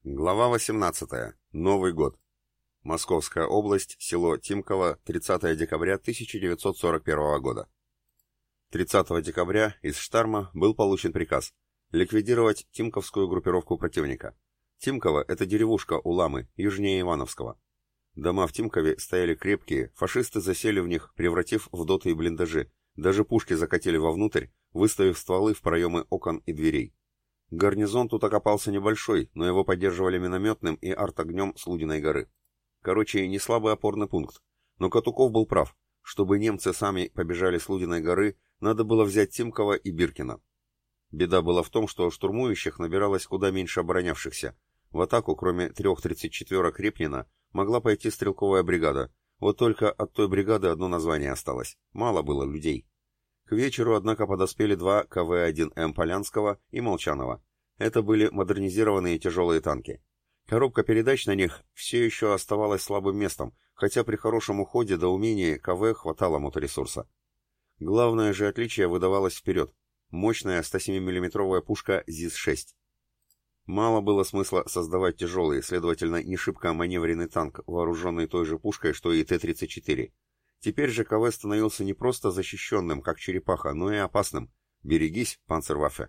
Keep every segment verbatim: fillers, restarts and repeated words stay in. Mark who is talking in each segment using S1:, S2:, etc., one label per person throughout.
S1: Глава восемнадцатая. Новый год. Московская область, село Тимково, тридцатое декабря тысяча девятьсот сорок первого года. тридцатого декабря из Штарма был получен приказ ликвидировать Тимковскую группировку противника. Тимково — это деревушка у Ламы, южнее Ивановского. Дома в Тимкове стояли крепкие, фашисты засели в них, превратив в доты и блиндажи, даже пушки закатили вовнутрь, выставив стволы в проемы окон и дверей. Гарнизон тут окопался небольшой, но его поддерживали минометным и артогнем с Лудиной горы. Короче, не слабый опорный пункт. Но Катуков был прав. Чтобы немцы сами побежали с Лудиной горы, надо было взять Тимково и Биркино. Беда была в том, что штурмующих набиралось куда меньше оборонявшихся. В атаку, кроме трех тридцать четверок Репнина, могла пойти стрелковая бригада. Вот только от той бригады одно название осталось. Мало было людей. К вечеру, однако, подоспели два ка вэ один эм Полянского и Молчанова. Это были модернизированные тяжелые танки. Коробка передач на них все еще оставалась слабым местом, хотя при хорошем уходе до умений КВ хватало моторесурса. Главное же отличие выдавалось вперед. Мощная сто семь миллиметровая пушка зис шесть. Мало было смысла создавать тяжелый, следовательно, не шибко маневренный танк, вооруженный той же пушкой, что и Т тридцать четыре. Теперь же КВ становился не просто защищенным, как черепаха, но и опасным. Берегись, панцерваффе.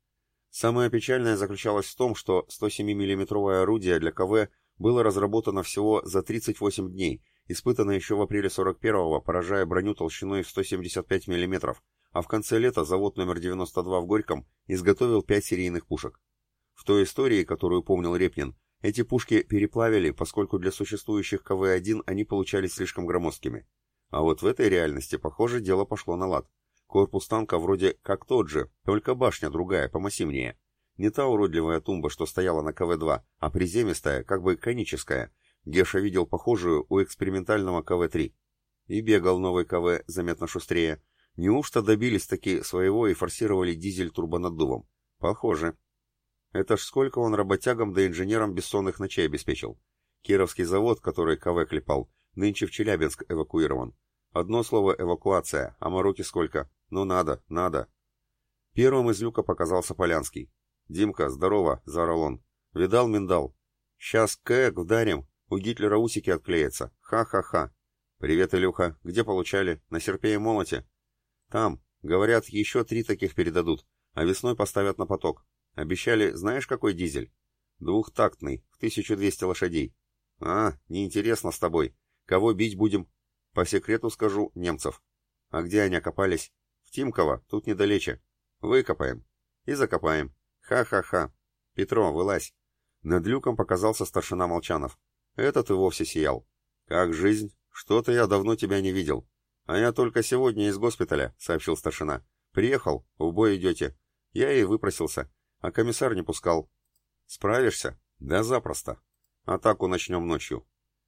S1: Самое печальное заключалось в том, что сто семь миллиметровое орудие для КВ было разработано всего за тридцать восемь дней, испытано еще в апреле сорок первого, поражая броню толщиной в сто семьдесят пять миллиметров, а в конце лета завод номер девяносто два в Горьком изготовил пять серийных пушек. В той истории, которую помнил Репнин, эти пушки переплавили, поскольку для существующих ка вэ один они получались слишком громоздкими. А вот в этой реальности, похоже, дело пошло на лад. Корпус танка вроде как тот же, только башня другая, помассивнее. Не та уродливая тумба, что стояла на ка вэ два, а приземистая, как бы коническая. Геша видел похожую у экспериментального ка вэ три. И бегал новый КВ заметно шустрее. Неужто добились таки своего и форсировали дизель турбонаддувом? Похоже. Это ж сколько он работягам да инженерам бессонных ночей обеспечил. Кировский завод, который КВ клепал, нынче в Челябинск эвакуирован. Одно слово эвакуация, а мороки сколько. Ну надо, надо. Первым из люка показался Полянский. «Димка, здорово!» — заорал он. «Видал миндал? Сейчас кэк вдарим, у Гитлера усики отклеятся. Ха-ха-ха!» «Привет, Илюха. Где получали? На серпе и молоте?» «Там. Говорят, еще три таких передадут, а весной поставят на поток. Обещали, знаешь, какой дизель?» «Двухтактный, в тысячу двести лошадей». «А, неинтересно с тобой. Кого бить будем?» «По секрету скажу, немцев». «А где они окопались?» «В Тимково, тут недалече». «Выкопаем». «И закопаем». «Ха-ха-ха». «Петро, вылазь». Над люком показался старшина Молчанов. Этот и вовсе сиял. «Как жизнь? Что-то я давно тебя не видел». «А я только сегодня из госпиталя», — сообщил старшина. «Приехал, в бой идете». Я и выпросился, а комиссар не пускал. «Справишься?» «Да запросто. Атаку начнем ночью».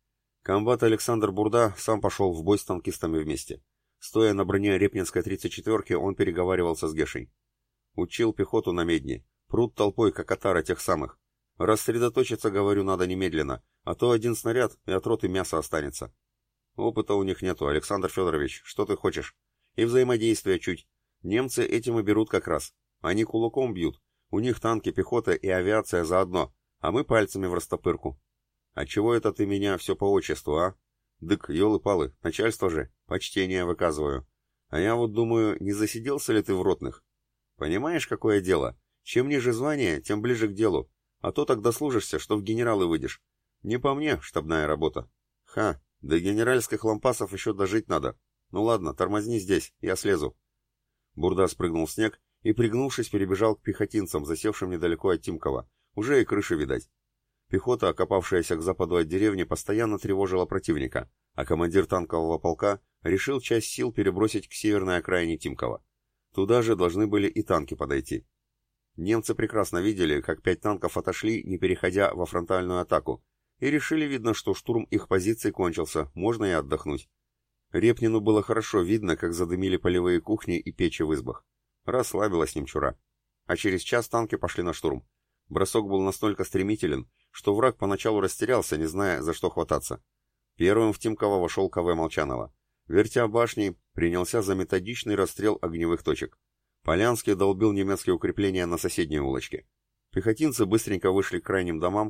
S1: Комбат Александр Бурда сам пошел в бой с танкистами вместе. Стоя на броне Репнинской тридцать четверки, он переговаривался с Гешей. Учил пехоту на медне. Прут толпой, как отара тех самых. Рассредоточиться, говорю, надо немедленно, а то один снаряд, и от роты мясо останется. Опыта у них нету, Александр Федорович, что ты хочешь? И взаимодействия чуть. Немцы этим и берут как раз. Они кулаком бьют. У них танки, пехота и авиация заодно, а мы пальцами в растопырку. А чего это ты меня все по отчеству, а? Дык, елы-палы, начальство же, почтение выказываю. А я вот думаю, не засиделся ли ты в ротных? Понимаешь, какое дело? Чем ниже звание, тем ближе к делу. А то так дослужишься, что в генералы выйдешь. Не по мне штабная работа. Ха, до генеральских лампасов еще дожить надо. Ну ладно, тормозни здесь, я слезу. Бурда спрыгнул в снег и, пригнувшись, перебежал к пехотинцам, засевшим недалеко от Тимкова. Уже и крыши видать. Пехота, окопавшаяся к западу от деревни, постоянно тревожила противника, а командир танкового полка решил часть сил перебросить к северной окраине Тимкова. Туда же должны были и танки подойти. Немцы прекрасно видели, как пять танков отошли, не переходя во фронтальную атаку, и решили, видно, что штурм их позиций кончился, можно и отдохнуть. Репнину было хорошо видно, как задымили полевые кухни и печи в избах. Расслабилась немчура. А через час танки пошли на штурм. Бросок был настолько стремителен, что враг поначалу растерялся, не зная, за что хвататься. Первым в Тимково вошел КВ Молчанова. Вертя башней, принялся за методичный расстрел огневых точек. Полянский долбил немецкие укрепления на соседней улочке. Пехотинцы быстренько вышли к крайним домам,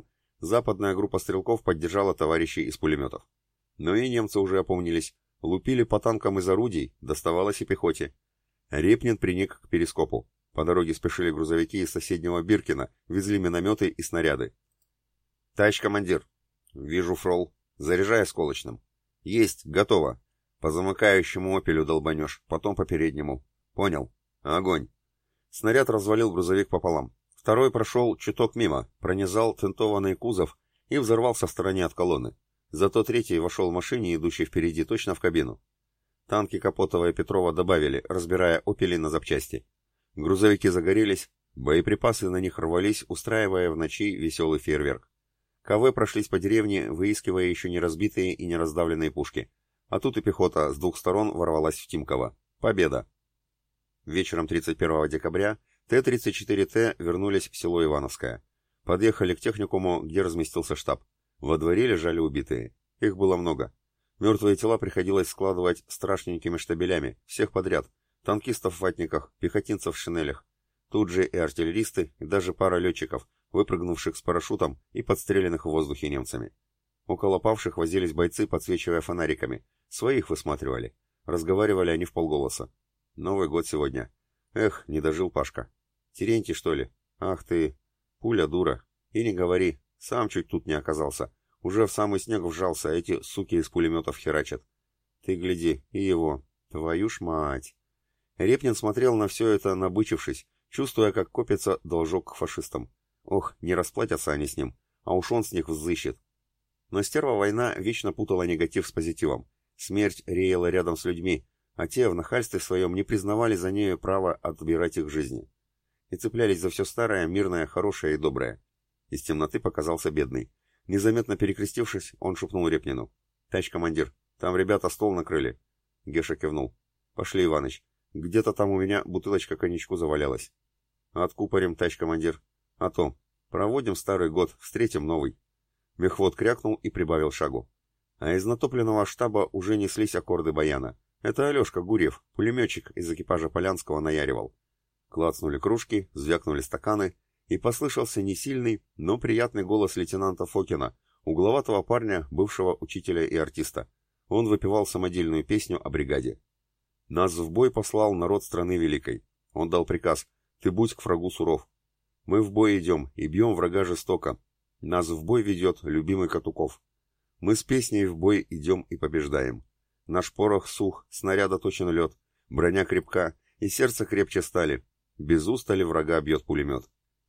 S1: Западная группа стрелков поддержала товарищей из пулеметов. Но и немцы уже опомнились. Лупили по танкам из орудий, доставалось и пехоте. Репнин приник к перископу. По дороге спешили грузовики из соседнего Биркина, везли минометы и снаряды. «Товарищ командир!» «Вижу, фрол. Заряжай осколочным». «Есть, готово. По замыкающему опелю долбанешь, потом по переднему». «Понял. Огонь». Снаряд развалил грузовик пополам. Второй прошел чуток мимо, пронизал тентованный кузов и взорвался в стороне от колонны. Зато третий вошел в машине, идущей впереди, точно в кабину. Танки Капотова и Петрова добавили, разбирая опели на запчасти. Грузовики загорелись, боеприпасы на них рвались, устраивая в ночи веселый фейерверк. КВ прошлись по деревне, выискивая еще не разбитые и не раздавленные пушки. А тут и пехота с двух сторон ворвалась в Тимково. Победа! Вечером тридцать первого декабря Т тридцать четыре Т вернулись в село Ивановское. Подъехали к техникуму, где разместился штаб. Во дворе лежали убитые. Их было много. Мертвые тела приходилось складывать страшненькими штабелями, всех подряд. Танкистов в ватниках, пехотинцев в шинелях. Тут же и артиллеристы, и даже пара летчиков, выпрыгнувших с парашютом и подстреленных в воздухе немцами. Около павших возились бойцы, подсвечивая фонариками. Своих высматривали. Разговаривали они вполголоса. Новый год сегодня. Эх, не дожил Пашка. Терентий, что ли? Ах ты, пуля дура. И не говори, сам чуть тут не оказался. Уже в самый снег вжался, а эти суки из пулеметов херачат. Ты гляди, и его. Твою ж мать. Репнин смотрел на все это, набычившись, чувствуя, как копится должок к фашистам. Ох, не расплатятся они с ним, а уж он с них взыщет. Но стерва война вечно путала негатив с позитивом. Смерть реяла рядом с людьми, а те в нахальстве своем не признавали за нею право отбирать их жизни. И цеплялись за все старое, мирное, хорошее и доброе. Из темноты показался бедный. Незаметно перекрестившись, он шепнул Репнину. «Товарищ командир, там ребята стол накрыли». Геша кивнул. «Пошли, Иваныч. Где-то там у меня бутылочка коньячку завалялась». «Откупорим, товарищ командир». «А то. Проводим старый год, встретим новый». Мехвод крякнул и прибавил шагу. А из натопленного штаба уже неслись аккорды баяна. Это Алешка Гурьев, пулеметчик из экипажа Полянского, наяривал. Клацнули кружки, звякнули стаканы, и послышался несильный, но приятный голос лейтенанта Фокина, угловатого парня, бывшего учителя и артиста. Он выпевал самодельную песню о бригаде. «Нас в бой послал народ страны великой. Он дал приказ: ты будь к врагу суров. Мы в бой идем и бьем врага жестоко. Нас в бой ведет любимый Катуков. Мы с песней в бой идем и побеждаем. Наш порох сух, снаряда точен лед, броня крепка, и сердце крепче стали. Без устали врага бьет пулемет».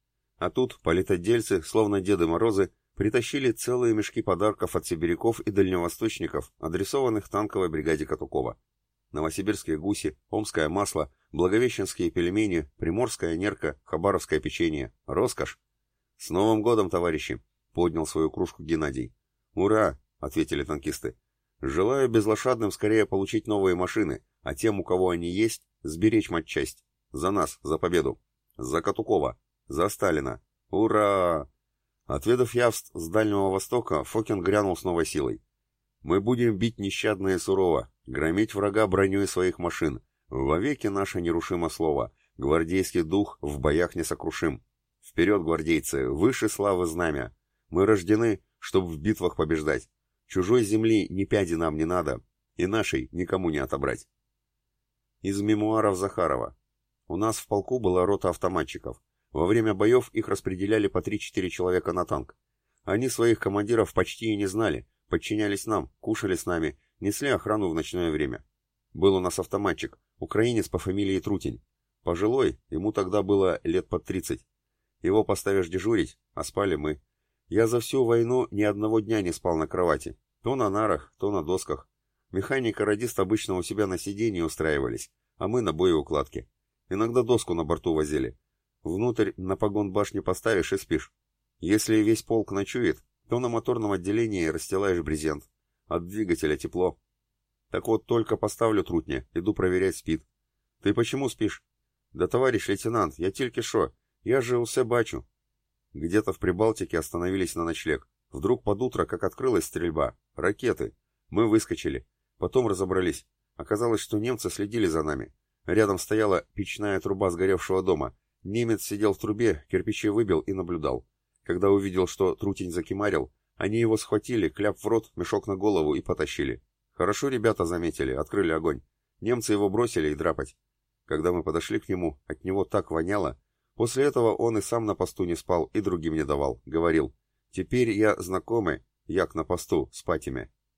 S1: А тут политотдельцы, словно Деды Морозы, притащили целые мешки подарков от сибиряков и дальневосточников, адресованных танковой бригаде Катукова. Новосибирские гуси, омское масло, благовещенские пельмени, приморская нерка, хабаровское печенье. Роскошь! «С Новым годом, товарищи!» — поднял свою кружку Геннадий. «Ура!» — ответили танкисты. «Желаю безлошадным скорее получить новые машины, а тем, у кого они есть, сберечь матчасть. За нас, за победу! За Катукова! За Сталина! Ура!» Отведав явств с Дальнего Востока, Фокин грянул с новой силой. «Мы будем бить нещадно и сурово, громить врага броней своих машин. Вовеки наше нерушимо слово, гвардейский дух в боях несокрушим. Вперед, гвардейцы, выше славы знамя! Мы рождены, чтобы в битвах побеждать. Чужой земли ни пяди нам не надо, и нашей никому не отобрать». Из мемуаров Захарова. У нас в полку была рота автоматчиков. Во время боев их распределяли по три-четыре человека на танк. Они своих командиров почти и не знали, подчинялись нам, кушали с нами, несли охрану в ночное время. Был у нас автоматчик, украинец по фамилии Трутень. Пожилой, ему тогда было лет под тридцать. Его поставишь дежурить, а спали мы. Я за всю войну ни одного дня не спал на кровати. То на нарах, то на досках. Механик и радист обычно у себя на сиденье устраивались, а мы на боеукладке. Иногда доску на борту возили. Внутрь на погон башни поставишь и спишь. Если весь полк ночует, то на моторном отделении расстилаешь брезент. От двигателя тепло. Так вот, только поставлю трутня, иду проверять, спит. Ты почему спишь? Да, товарищ лейтенант, я тільки шо, я же усе бачу. Где-то в Прибалтике остановились на ночлег. Вдруг под утро, как открылась стрельба. Ракеты. Мы выскочили. Потом разобрались. Оказалось, что немцы следили за нами. Рядом стояла печная труба сгоревшего дома. Немец сидел в трубе, кирпичи выбил и наблюдал. Когда увидел, что Трутень закимарил, они его схватили, кляп в рот, мешок на голову и потащили. Хорошо ребята заметили, открыли огонь. Немцы его бросили и драпать. Когда мы подошли к нему, от него так воняло. После этого он и сам на посту не спал, и другим не давал. Говорил: «Теперь я знакомый, як на посту, спать ими».